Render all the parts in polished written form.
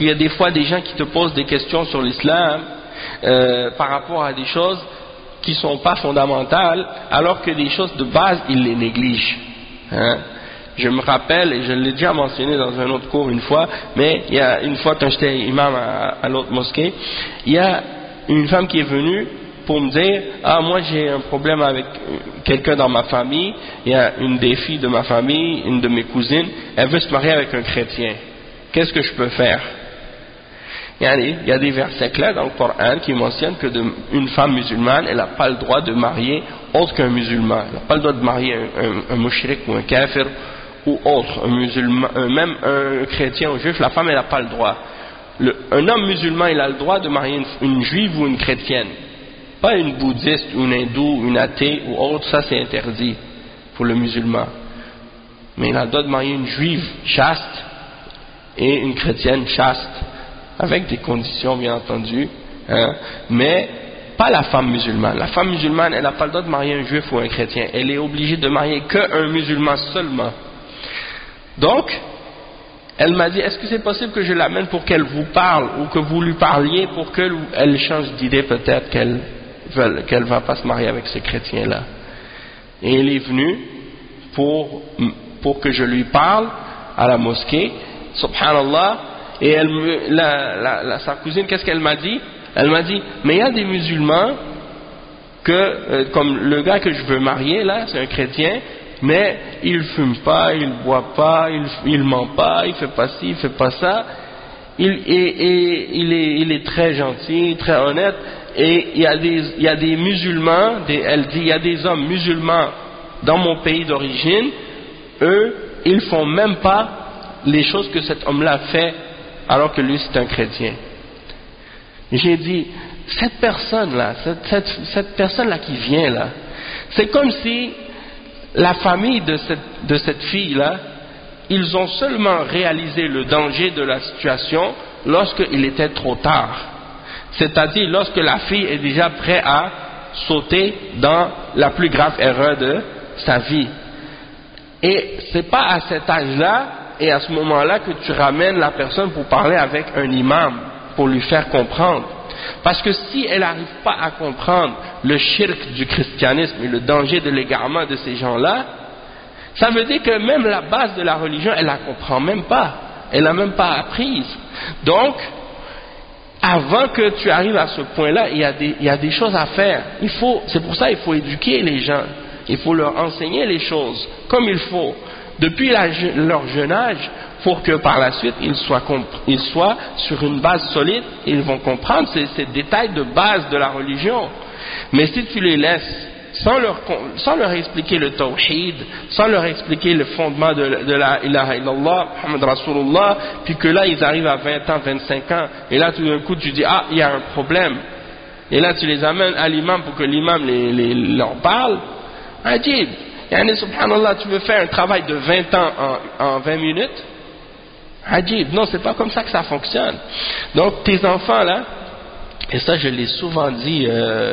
Il y a des fois des gens qui te posent des questions sur l'islam par rapport à des choses qui ne sont pas fondamentales, alors que des choses de base, ils les négligent. Hein? Je me rappelle, et je l'ai déjà mentionné dans un autre cours une fois, mais il y a une fois quand j'étais imam à l'autre mosquée, il y a une femme qui est venue pour me dire « Ah, moi j'ai un problème avec quelqu'un dans ma famille, il y a une des filles de ma famille, une de mes cousines, elle veut se marier avec un chrétien. Qu'est-ce que je peux faire ?» Il y a des versets clairs dans le Coran qui mentionnent que une femme musulmane, elle n'a pas le droit de marier autre qu'un musulman. Elle n'a pas le droit de marier un mushrik ou un kafir ou autre, un musulman, même un chrétien ou juif. La femme, elle n'a pas le droit. Un homme musulman, il a le droit de marier une juive ou une chrétienne. Pas une bouddhiste, ou une hindoue, une athée ou autre, ça c'est interdit pour le musulman. Mais il a le droit de marier une juive chaste et une chrétienne chaste, avec des conditions bien entendu, hein, mais pas la femme musulmane. La femme musulmane, elle n'a pas le droit de marier un juif ou un chrétien, elle est obligée de marier qu'un musulman seulement. Donc, elle m'a dit, est-ce que c'est possible que je l'amène pour qu'elle vous parle, ou que vous lui parliez pour qu'elle change d'idée peut-être qu'elle ne va pas se marier avec ces chrétiens-là. Et elle est venue pour que je lui parle à la mosquée, subhanallah. Et sa cousine, qu'est-ce qu'elle m'a dit? Elle m'a dit, mais il y a des musulmans comme le gars que je veux marier là, c'est un chrétien, mais il fume pas, il boit pas, il ment pas, il fait pas ci, il fait pas ça. Il est très gentil, très honnête. Et il y a des musulmans, elle dit, il y a des hommes musulmans dans mon pays d'origine, eux, ils font même pas les choses que cet homme-là fait, alors que lui c'est un chrétien. J'ai dit, cette personne-là qui vient là, c'est comme si la famille de cette fille-là, ils ont seulement réalisé le danger de la situation lorsqu'il était trop tard. C'est-à-dire lorsque la fille est déjà prête à sauter dans la plus grave erreur de sa vie. Et c'est pas à cet âge-là et à ce moment-là que tu ramènes la personne pour parler avec un imam, pour lui faire comprendre. Parce que si elle n'arrive pas à comprendre le shirk du christianisme et le danger de l'égarement de ces gens-là, ça veut dire que même la base de la religion, elle la comprend même pas. Elle n'a même pas apprise. Donc, avant que tu arrives à ce point-là, il y a des choses à faire. C'est pour ça qu'il faut éduquer les gens. Il faut leur enseigner les choses comme il faut. Depuis leur jeune âge, pour que par la suite ils soient sur une base solide, ils vont comprendre ces détails de base de la religion. Mais si tu les laisses sans leur expliquer le tawhid, sans leur expliquer le fondement de la ilaha illallah, Muhammad Rasulullah, puis que là ils arrivent à 20 ans, 25 ans, et là tout d'un coup tu dis ah il y a un problème, et là tu les amènes à l'imam pour que l'imam leur parle, ajib. Yani, subhanallah, tu veux faire un travail de 20 ans en 20 minutes? Ajib. Non, c'est pas comme ça que ça fonctionne. Donc, tes enfants, là, et ça, je l'ai souvent dit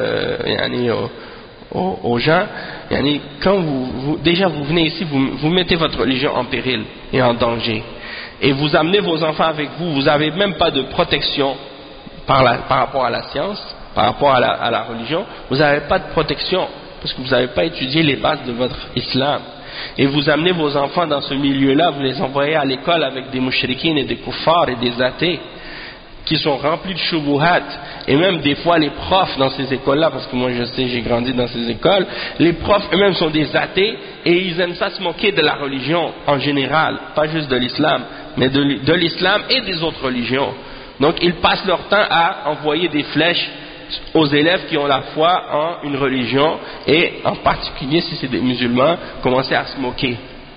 aux gens, yani, quand déjà vous venez ici, vous mettez votre religion en péril et en danger. Et vous amenez vos enfants avec vous, vous n'avez même pas de protection par rapport à la science, par rapport à la religion, vous n'avez pas de protection. Parce que vous n'avez pas étudié les bases de votre islam. Et vous amenez vos enfants dans ce milieu-là, vous les envoyez à l'école avec des mouchrikines et des kuffars et des athées qui sont remplis de shubuhat. Et même des fois les profs dans ces écoles-là, parce que moi je sais, j'ai grandi dans ces écoles, les profs eux-mêmes sont des athées et ils aiment ça se moquer de la religion en général, pas juste de l'islam, mais de l'islam et des autres religions. Donc ils passent leur temps à envoyer des flèches aux élèves qui ont la foi en une religion, et en particulier si c'est des musulmans, commencer à se moquer,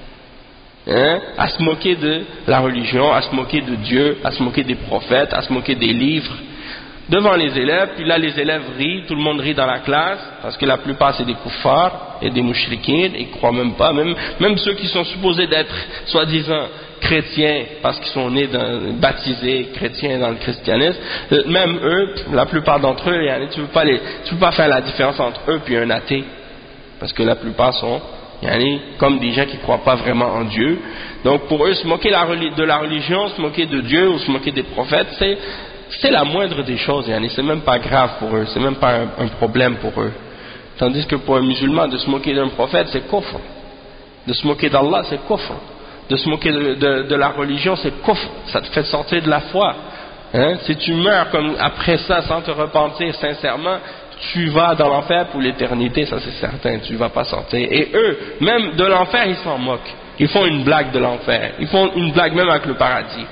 à se moquer de la religion, à se moquer de Dieu, à se moquer des prophètes, à se moquer des livres devant les élèves. Puis là les élèves rient, tout le monde rit dans la classe, parce que la plupart c'est des kuffars et des mouchrikines, ils croient même pas, même ceux qui sont supposés d'être soi-disant chrétiens parce qu'ils sont nés baptisés chrétiens dans le christianisme, même eux, la plupart d'entre eux, tu peux pas faire la différence entre eux puis un athée, parce que la plupart sont comme des gens qui ne croient pas vraiment en Dieu. Donc pour eux, se moquer de la religion, se moquer de Dieu ou se moquer des prophètes, c'est la moindre des choses, c'est même pas grave pour eux, c'est même pas un problème pour eux. Tandis que pour un musulman, de se moquer d'un prophète, c'est kufr. De se moquer d'Allah, c'est kufr. De se moquer de la religion, c'est kufr. Ça te fait sortir de la foi. Si tu meurs comme après ça sans te repentir sincèrement, tu vas dans l'enfer pour l'éternité, ça c'est certain, tu ne vas pas sortir. Et eux, même de l'enfer, ils s'en moquent. Ils font une blague de l'enfer. Ils font une blague même avec le paradis.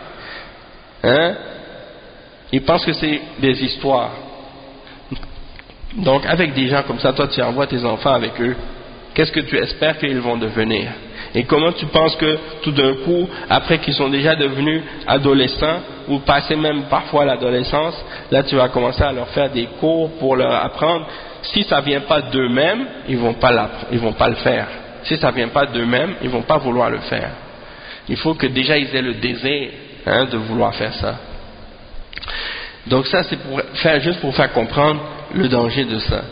Ils pensent que c'est des histoires. Donc avec des gens comme ça, toi tu envoies tes enfants avec eux. Qu'est-ce que tu espères qu'ils vont devenir? Et comment tu penses que tout d'un coup, après qu'ils sont déjà devenus adolescents, ou passés même parfois à l'adolescence, là tu vas commencer à leur faire des cours pour leur apprendre. Si ça ne vient pas d'eux-mêmes, ils vont pas le faire. Si ça ne vient pas d'eux-mêmes, ils ne vont pas vouloir le faire. Il faut que déjà ils aient le désir de vouloir faire ça. Donc ça c'est juste pour faire comprendre le danger de ça.